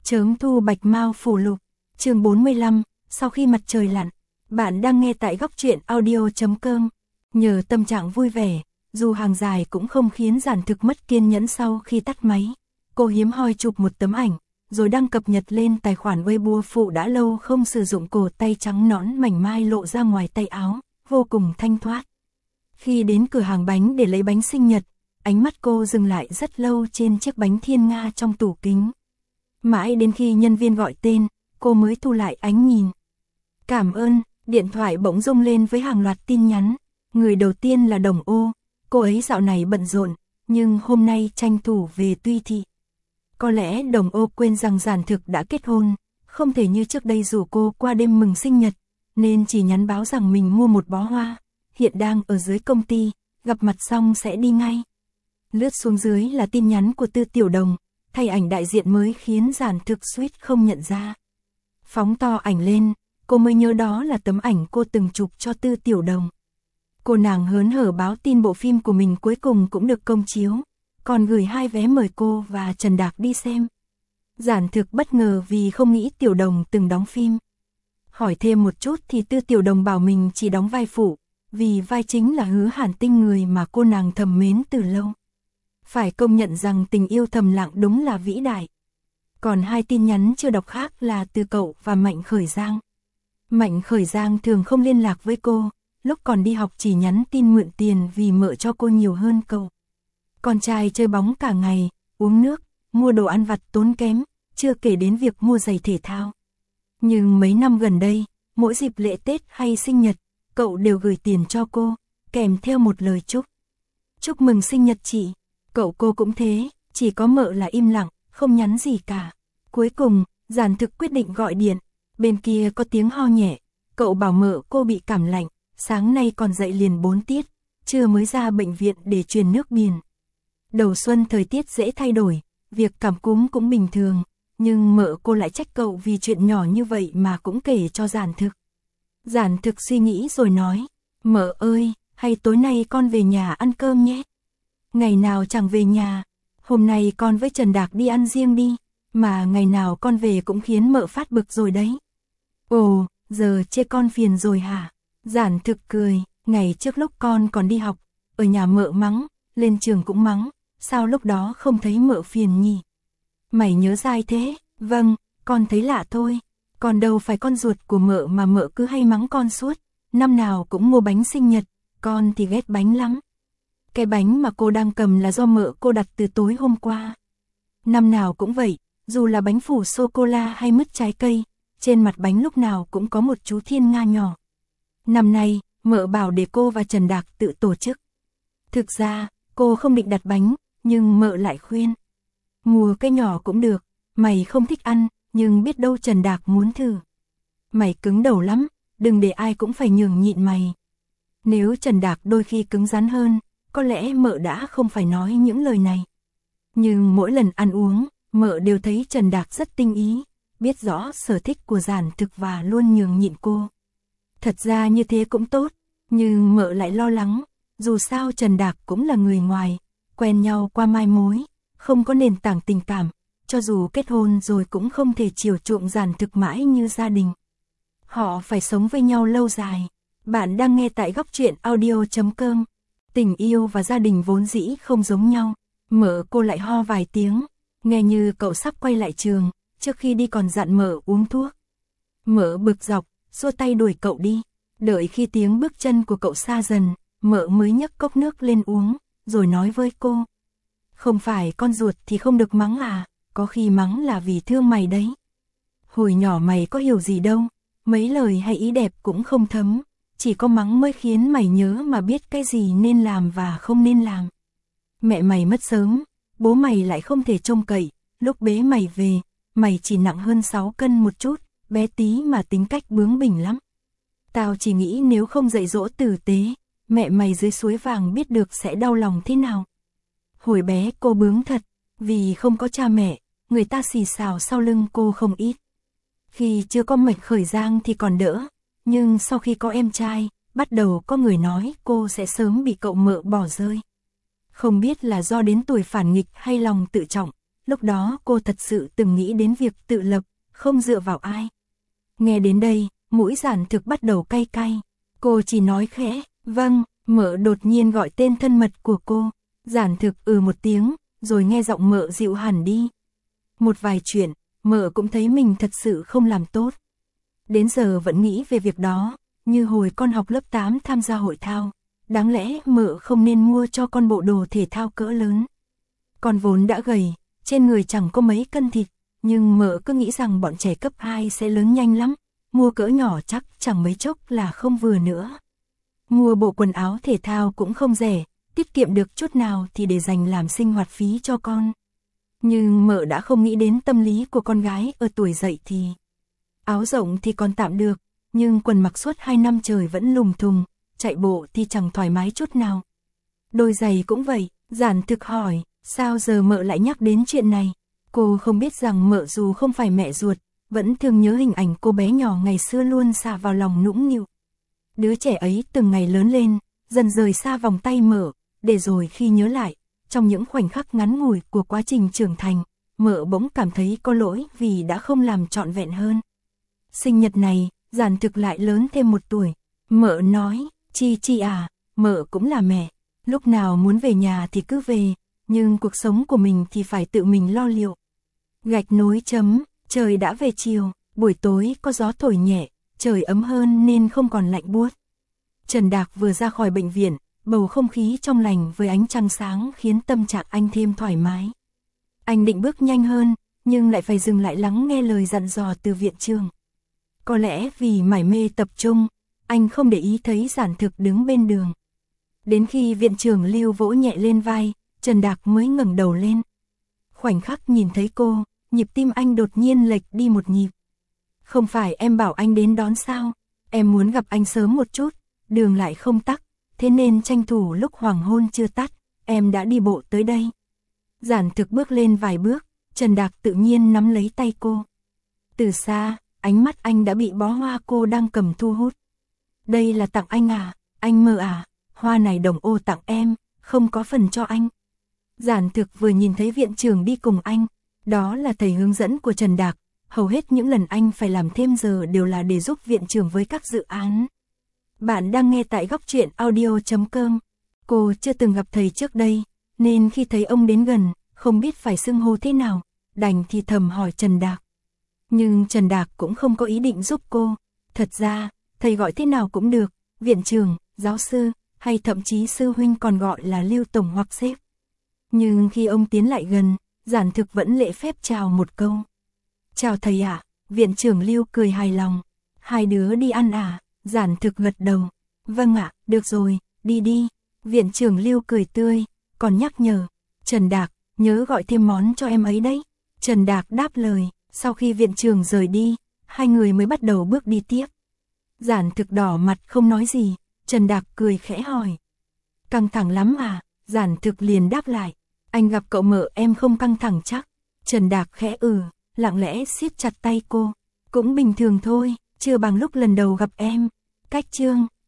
Chớm thu bạch mao phủ lục, chương 45, sau khi mặt trời lặn. Bạn đang nghe tại góc truyện audio.com. Nhờ tâm trạng vui vẻ, dù hàng dài cũng không khiến Giản Thực mất kiên nhẫn. Sau khi tắt máy, cô hiếm hoi chụp một tấm ảnh, rồi đăng cập nhật lên tài khoản Weibo phụ đã lâu không sử dụng. Cổ tay trắng nõn mảnh mai lộ ra ngoài tay áo, vô cùng thanh thoát. Khi đến cửa hàng bánh để lấy bánh sinh nhật, ánh mắt cô dừng lại rất lâu trên chiếc bánh thiên nga trong tủ kính. Mãi đến khi nhân viên gọi tên, cô mới thu lại ánh nhìn. Cảm ơn, điện thoại bỗng rung lên với hàng loạt tin nhắn. Người đầu tiên là Đồng Ô, cô ấy dạo này bận rộn, nhưng hôm nay tranh thủ về Tuy Thị. Có lẽ Đồng Ô quên rằng Giản Thực đã kết hôn, không thể như trước đây rủ cô qua đêm mừng sinh nhật, nên chỉ nhắn báo rằng mình mua một bó hoa, hiện đang ở dưới công ty, gặp mặt xong sẽ đi ngay. Lướt xuống dưới là tin nhắn của Tư Tiểu Đồng, thay ảnh đại diện mới khiến Giản Thực suýt không nhận ra. Phóng to ảnh lên, cô mới nhớ đó là tấm ảnh cô từng chụp cho Tư Tiểu Đồng. Cô nàng hớn hở báo tin bộ phim của mình cuối cùng cũng được công chiếu, còn gửi 2 vé mời cô và Trần Đạc đi xem. Giản Thực bất ngờ vì không nghĩ Tiểu Đồng từng đóng phim. Hỏi thêm một chút thì Tư Tiểu Đồng bảo mình chỉ đóng vai phụ, vì vai chính là Hứa Hàn Tinh, người mà cô nàng thầm mến từ lâu. Phải công nhận rằng tình yêu thầm lặng đúng là vĩ đại. Còn 2 tin nhắn chưa đọc khác là từ cậu và Mạnh Khởi Giang. Mạnh Khởi Giang thường không liên lạc với cô, lúc còn đi học chỉ nhắn tin mượn tiền vì mợ cho cô nhiều hơn cậu. Con trai chơi bóng cả ngày, uống nước, mua đồ ăn vặt tốn kém, chưa kể đến việc mua giày thể thao. Nhưng mấy năm gần đây, mỗi dịp lễ Tết hay sinh nhật, cậu đều gửi tiền cho cô, kèm theo một lời chúc. Chúc mừng sinh nhật chị. Cậu cô cũng thế, chỉ có mợ là im lặng, không nhắn gì cả. Cuối cùng, Giản Thực quyết định gọi điện. Bên kia có tiếng ho nhẹ, cậu bảo mợ cô bị cảm lạnh, sáng nay còn dậy liền 4 tiết, trưa mới ra bệnh viện để truyền nước biển. Đầu xuân thời tiết dễ thay đổi, việc cảm cúm cũng bình thường, nhưng mợ cô lại trách cậu vì chuyện nhỏ như vậy mà cũng kể cho Giản Thực. Giản Thực suy nghĩ rồi nói, mợ ơi, hay tối nay con về nhà ăn cơm nhé. Ngày nào chẳng về nhà, hôm nay con với Trần Đạc đi ăn riêng đi, mà ngày nào con về cũng khiến mợ phát bực rồi đấy. Ồ, giờ chê con phiền rồi hả? Giản Thực cười, ngày trước lúc con còn đi học, ở nhà mợ mắng, lên trường cũng mắng, sao lúc đó không thấy mợ phiền nhỉ? Mày nhớ dai thế? Vâng, con thấy lạ thôi, còn đâu phải con ruột của mợ mà mợ cứ hay mắng con suốt, năm nào cũng mua bánh sinh nhật, con thì ghét bánh lắm. Cái bánh mà cô đang cầm là do mợ cô đặt từ tối hôm qua. Năm nào cũng vậy, dù là bánh phủ sô-cô-la hay mứt trái cây, trên mặt bánh lúc nào cũng có một chú thiên nga nhỏ. Năm nay, mợ bảo để cô và Trần Đạc tự tổ chức. Thực ra, cô không định đặt bánh, nhưng mợ lại khuyên. Mua cái nhỏ cũng được, mày không thích ăn, nhưng biết đâu Trần Đạc muốn thử. Mày cứng đầu lắm, đừng để ai cũng phải nhường nhịn mày. Nếu Trần Đạc đôi khi cứng rắn hơn, có lẽ mợ đã không phải nói những lời này. Nhưng mỗi lần ăn uống, mợ đều thấy Trần Đạc rất tinh ý, biết rõ sở thích của Giản Thực và luôn nhường nhịn cô. Thật ra như thế cũng tốt, nhưng mợ lại lo lắng, dù sao Trần Đạc cũng là người ngoài, quen nhau qua mai mối, không có nền tảng tình cảm, cho dù kết hôn rồi cũng không thể chiều chuộng Giản Thực mãi như gia đình. Họ phải sống với nhau lâu dài. Bạn đang nghe tại góc truyện audio.com. Tình yêu và gia đình vốn dĩ không giống nhau. Mợ cô lại ho vài tiếng, nghe như cậu sắp quay lại trường, trước khi đi còn dặn mợ uống thuốc. Mợ bực dọc, xua tay đuổi cậu đi. Đợi khi tiếng bước chân của cậu xa dần, mợ mới nhấc cốc nước lên uống, rồi nói với cô. Không phải con ruột thì không được mắng à, có khi mắng là vì thương mày đấy. Hồi nhỏ mày có hiểu gì đâu, mấy lời hay ý đẹp cũng không thấm, chỉ có mắng mới khiến mày nhớ mà biết cái gì nên làm và không nên làm. Mẹ mày mất sớm, bố mày lại không thể trông cậy, lúc bế mày về, mày chỉ nặng hơn 6 cân một chút, bé tí mà tính cách bướng bỉnh lắm. Tao chỉ nghĩ nếu không dạy dỗ tử tế, mẹ mày dưới suối vàng biết được sẽ đau lòng thế nào. Hồi bé cô bướng thật, vì không có cha mẹ, người ta xì xào sau lưng cô không ít. Khi chưa có Mạnh Khởi Giang thì còn đỡ, nhưng sau khi có em trai, bắt đầu có người nói cô sẽ sớm bị cậu mợ bỏ rơi. Không biết là do đến tuổi phản nghịch hay lòng tự trọng, lúc đó cô thật sự từng nghĩ đến việc tự lập, không dựa vào ai. Nghe đến đây, mũi Giản Thực bắt đầu cay cay. Cô chỉ nói khẽ, vâng, Mợ đột nhiên gọi tên thân mật của cô. Giản Thực một tiếng, rồi nghe giọng Mợ dịu hẳn đi. Một vài chuyện, Mợ cũng thấy mình thật sự không làm tốt. Đến giờ vẫn nghĩ về việc đó, như hồi con học lớp 8 tham gia hội thao. Đáng lẽ Mợ không nên mua cho con bộ đồ thể thao cỡ lớn. Con vốn đã gầy, trên người chẳng có mấy cân thịt, nhưng Mợ cứ nghĩ rằng bọn trẻ cấp 2 sẽ lớn nhanh lắm, mua cỡ nhỏ chắc chẳng mấy chốc là không vừa nữa. Mua bộ quần áo thể thao cũng không rẻ, tiết kiệm được chút nào thì để dành làm sinh hoạt phí cho con. Nhưng Mợ đã không nghĩ đến tâm lý của con gái ở tuổi dậy thì. Áo rộng thì còn tạm được, nhưng quần mặc suốt 2 năm trời vẫn lùng thùng, chạy bộ thì chẳng thoải mái chút nào. Đôi giày cũng vậy, Giản Thực hỏi, sao giờ Mợ lại nhắc đến chuyện này? Cô không biết rằng Mợ dù không phải mẹ ruột, vẫn thường nhớ hình ảnh cô bé nhỏ ngày xưa luôn xả vào lòng nũng nịu. Đứa trẻ ấy từng ngày lớn lên, dần rời xa vòng tay Mợ, để rồi khi nhớ lại, trong những khoảnh khắc ngắn ngủi của quá trình trưởng thành, Mợ bỗng cảm thấy có lỗi vì đã không làm trọn vẹn hơn. Sinh nhật này, Giản Thực lại lớn thêm 1 tuổi. Mợ nói, Chi à, Mợ cũng là mẹ, lúc nào muốn về nhà thì cứ về, nhưng cuộc sống của mình thì phải tự mình lo liệu. Gạch nối chấm, trời đã về chiều, buổi tối có gió thổi nhẹ, trời ấm hơn nên không còn lạnh buốt. Trần Đạc vừa ra khỏi bệnh viện, bầu không khí trong lành với ánh trăng sáng khiến tâm trạng anh thêm thoải mái. Anh định bước nhanh hơn, nhưng lại phải dừng lại lắng nghe lời dặn dò từ viện trưởng. Có lẽ vì mải mê tập trung, anh không để ý thấy Giản Thực đứng bên đường. Đến khi viện trưởng Lưu vỗ nhẹ lên vai, Trần Đạc mới ngẩng đầu lên. Khoảnh khắc nhìn thấy cô, nhịp tim anh đột nhiên lệch đi 1 nhịp. Không phải em bảo anh đến đón sao? Em muốn gặp anh sớm một chút, đường lại không tắc, thế nên tranh thủ lúc hoàng hôn chưa tắt, em đã đi bộ tới đây. Giản Thực bước lên vài bước, Trần Đạc tự nhiên nắm lấy tay cô. Từ xa, ánh mắt anh đã bị bó hoa cô đang cầm thu hút. Đây là tặng anh à, anh Mơ à, hoa này Đồng Ô tặng em, không có phần cho anh. Giản Thực vừa nhìn thấy viện trưởng đi cùng anh, đó là thầy hướng dẫn của Trần Đạc, hầu hết những lần anh phải làm thêm giờ đều là để giúp viện trưởng với các dự án. Bạn đang nghe tại Góc Truyện Audio.com. Cô chưa từng gặp thầy trước đây, nên khi thấy ông đến gần, không biết phải xưng hô thế nào, đành thì thầm hỏi Trần Đạc. Nhưng Trần Đạc cũng không có ý định giúp cô. Thật ra, thầy gọi thế nào cũng được, viện trưởng, giáo sư, hay thậm chí sư huynh còn gọi là Lưu Tổng hoặc sếp. Nhưng khi ông tiến lại gần, Giản Thực vẫn lễ phép chào một câu. Chào thầy ạ, viện trưởng Lưu cười hài lòng. Hai đứa đi ăn à? Giản Thực gật đầu. Vâng ạ, được rồi, đi đi. Viện trưởng Lưu cười tươi, còn nhắc nhở. Trần Đạc, nhớ gọi thêm món cho em ấy đấy. Trần Đạc đáp lời, sau khi viện trưởng rời đi, hai người mới bắt đầu bước đi tiếp. Giản Thực đỏ mặt không nói gì, Trần Đạc cười khẽ hỏi. Căng thẳng lắm à? Giản Thực liền đáp lại. Anh gặp cậu Mợ em không căng thẳng chắc. Trần Đạc khẽ lặng lẽ siết chặt tay cô. Cũng bình thường thôi, chưa bằng lúc lần đầu gặp em. Cách chương